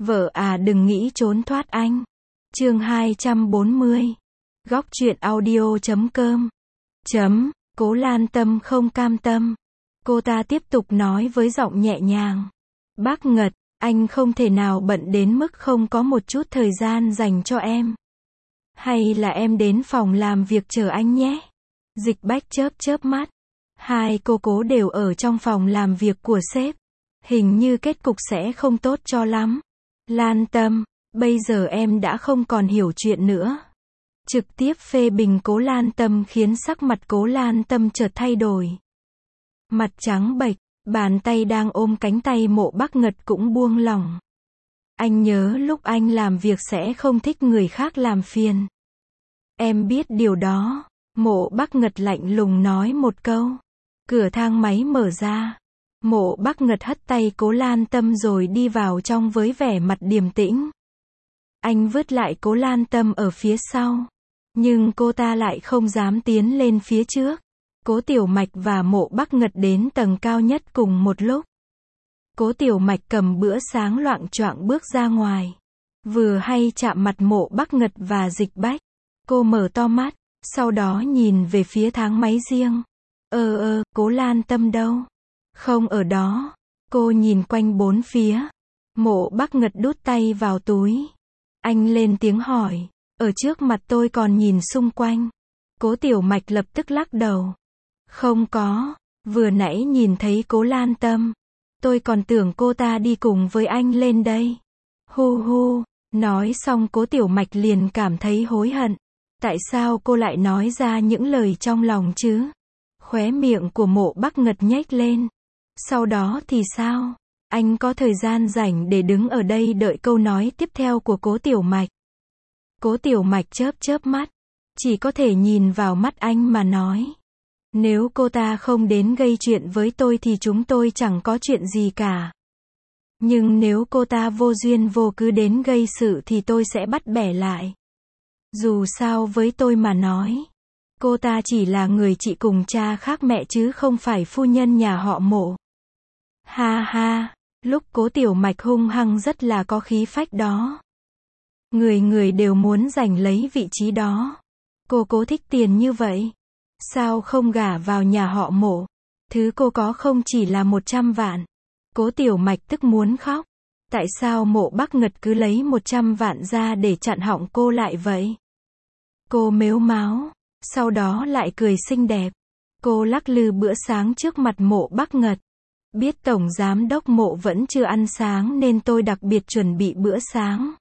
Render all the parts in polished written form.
Vợ à đừng nghĩ trốn thoát anh. Chương 240. Góc truyện audio.com. Cố Lan Tâm không cam tâm. Cô ta tiếp tục nói với giọng nhẹ nhàng. Bác Ngật, anh không thể nào bận đến mức không có một chút thời gian dành cho em. Hay là em đến phòng làm việc chờ anh nhé. Dịch Bách chớp chớp mắt. Hai cô cố đều ở trong phòng làm việc của sếp. Hình như kết cục sẽ không tốt cho lắm. Lan Tâm, bây giờ em đã không còn hiểu chuyện nữa. Trực tiếp phê bình Cố Lan Tâm khiến sắc mặt Cố Lan Tâm chợt thay đổi. Mặt trắng bệch, bàn tay đang ôm cánh tay Mộ Bắc Ngật cũng buông lỏng. Anh nhớ lúc anh làm việc sẽ không thích người khác làm phiền. Em biết điều đó. Mộ Bắc Ngật lạnh lùng nói một câu. Cửa thang máy mở ra. Mộ Bắc Ngật hất tay Cố Lan Tâm rồi đi vào trong với vẻ mặt điềm tĩnh. Anh vứt lại Cố Lan Tâm ở phía sau. Nhưng cô ta lại không dám tiến lên phía trước. Cố Tiểu Mạch và Mộ Bắc Ngật đến tầng cao nhất cùng một lúc. Cố Tiểu Mạch cầm bữa sáng loạng choạng bước ra ngoài. Vừa hay chạm mặt Mộ Bắc Ngật và Dịch Bách. Cô mở to mắt, sau đó nhìn về phía thang máy riêng. Cố Lan Tâm đâu? Không ở đó. Cô nhìn quanh bốn phía. Mộ Bắc Ngật đút tay vào túi. Anh lên tiếng hỏi. Ở trước mặt tôi còn nhìn xung quanh. Cố Tiểu Mạch lập tức lắc đầu. Không có. Vừa nãy nhìn thấy Cố Lan Tâm. Tôi còn tưởng cô ta đi cùng với anh lên đây. Hu hu. Nói xong Cố Tiểu Mạch liền cảm thấy hối hận. Tại sao cô lại nói ra những lời trong lòng chứ? Khóe miệng của Mộ Bắc Ngật nhếch lên. Sau đó thì sao? Anh có thời gian rảnh để đứng ở đây đợi câu nói tiếp theo của Cố Tiểu Mạch. Cố Tiểu Mạch chớp chớp mắt. Chỉ có thể nhìn vào mắt anh mà nói. Nếu cô ta không đến gây chuyện với tôi thì chúng tôi chẳng có chuyện gì cả. Nhưng nếu cô ta vô duyên vô cớ đến gây sự thì tôi sẽ bắt bẻ lại. Dù sao với tôi mà nói. Cô ta chỉ là người chị cùng cha khác mẹ chứ không phải phu nhân nhà họ Mộ. Ha ha, lúc Cố Tiểu Mạch hung hăng rất là có khí phách đó. Người người đều muốn giành lấy vị trí đó. Cô cố thích tiền như vậy. Sao không gả vào nhà họ Mộ? Thứ cô có không chỉ là 100 vạn. Cố Tiểu Mạch tức muốn khóc. Tại sao Mộ Bắc Ngật cứ lấy 100 vạn ra để chặn họng cô lại vậy? Cô mếu máo. Sau đó lại cười xinh đẹp. Cô lắc lư bữa sáng trước mặt Mộ Bắc Ngật. Biết Tổng Giám đốc Mộ vẫn chưa ăn sáng nên tôi đặc biệt chuẩn bị bữa sáng.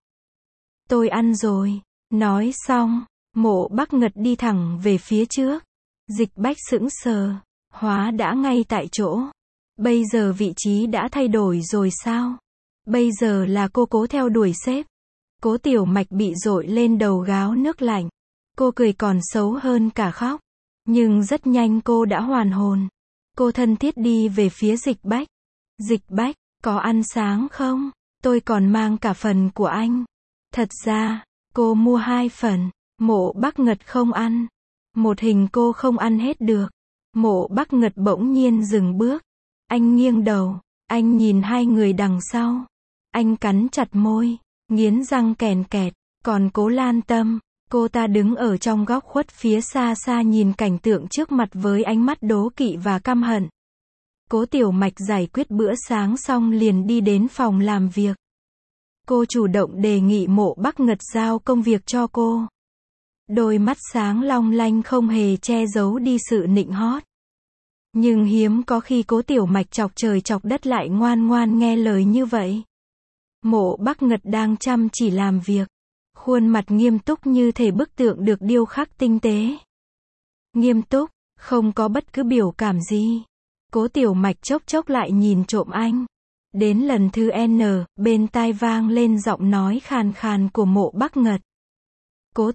Tôi ăn rồi. Nói xong, Mộ Bắc Ngật đi thẳng về phía trước. Dịch Bách sững sờ. Hóa đã ngay tại chỗ. Bây giờ vị trí đã thay đổi rồi sao? Bây giờ là cô cố theo đuổi sếp. Cố Tiểu Mạch bị dội lên đầu gáo nước lạnh. Cô cười còn xấu hơn cả khóc. Nhưng rất nhanh cô đã hoàn hồn. Cô thân thiết đi về phía Dịch Bách. Dịch Bách, có ăn sáng không? Tôi còn mang cả phần của anh. Thật ra, cô mua 2 phần. Mộ Bắc Ngật không ăn. Một hình cô không ăn hết được. Mộ Bắc Ngật bỗng nhiên dừng bước. Anh nghiêng đầu. Anh nhìn hai người đằng sau. Anh cắn chặt môi. Nghiến răng kèn kẹt. Còn Cố Lan Tâm. Cô ta đứng ở trong góc khuất phía xa xa nhìn cảnh tượng trước mặt với ánh mắt đố kỵ và căm hận. Cố Tiểu Mạch giải quyết bữa sáng xong liền đi đến phòng làm việc. Cô chủ động đề nghị Mộ Bắc Ngật giao công việc cho cô. Đôi mắt sáng long lanh không hề che giấu đi sự nịnh hót. Nhưng hiếm có khi Cố Tiểu Mạch chọc trời chọc đất lại ngoan ngoan nghe lời như vậy. Mộ Bắc Ngật đang chăm chỉ làm việc. Khuôn mặt nghiêm túc như thể bức tượng được điêu khắc tinh tế. Nghiêm túc, không có bất cứ biểu cảm gì. Cố Tiểu Mạch chốc chốc lại nhìn trộm anh. Đến lần thứ N, bên tai vang lên giọng nói khàn khàn của Mộ Bắc Ngật. Cố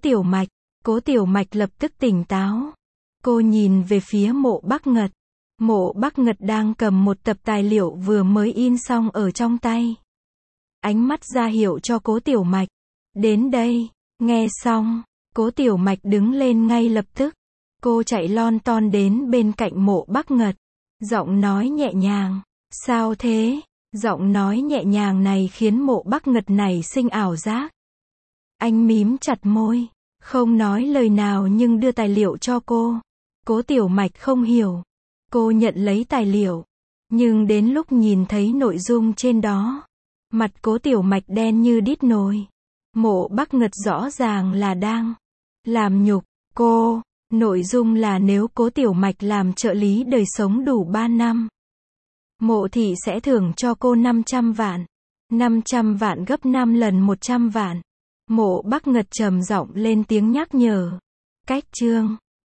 Tiểu Mạch lập tức tỉnh táo. Cô nhìn về phía Mộ Bắc Ngật. Mộ Bắc Ngật đang cầm một tập tài liệu vừa mới in xong ở trong tay. Ánh mắt ra hiệu cho Cố Tiểu Mạch. Đến đây. Nghe xong, Cố Tiểu Mạch đứng lên ngay lập tức. Cô chạy lon ton đến bên cạnh Mộ Bắc Ngật. Giọng nói nhẹ nhàng. Sao thế? Giọng nói nhẹ nhàng này khiến Mộ Bắc Ngật nảy sinh ảo giác. Anh mím chặt môi, không nói lời nào nhưng đưa tài liệu cho cô. Cố Tiểu Mạch không hiểu. Cô nhận lấy tài liệu. Nhưng đến lúc nhìn thấy nội dung trên đó, mặt Cố Tiểu Mạch đen như đít nồi. Mộ Bắc Ngật rõ ràng là đang làm nhục cô. Nội dung là nếu Cố Tiểu Mạch làm trợ lý đời sống đủ 3 năm, Mộ thị sẽ thưởng cho cô 500 vạn. 500 vạn gấp 5 lần 100 vạn. Mộ Bắc Ngật trầm giọng lên tiếng nhắc nhở. Cách chương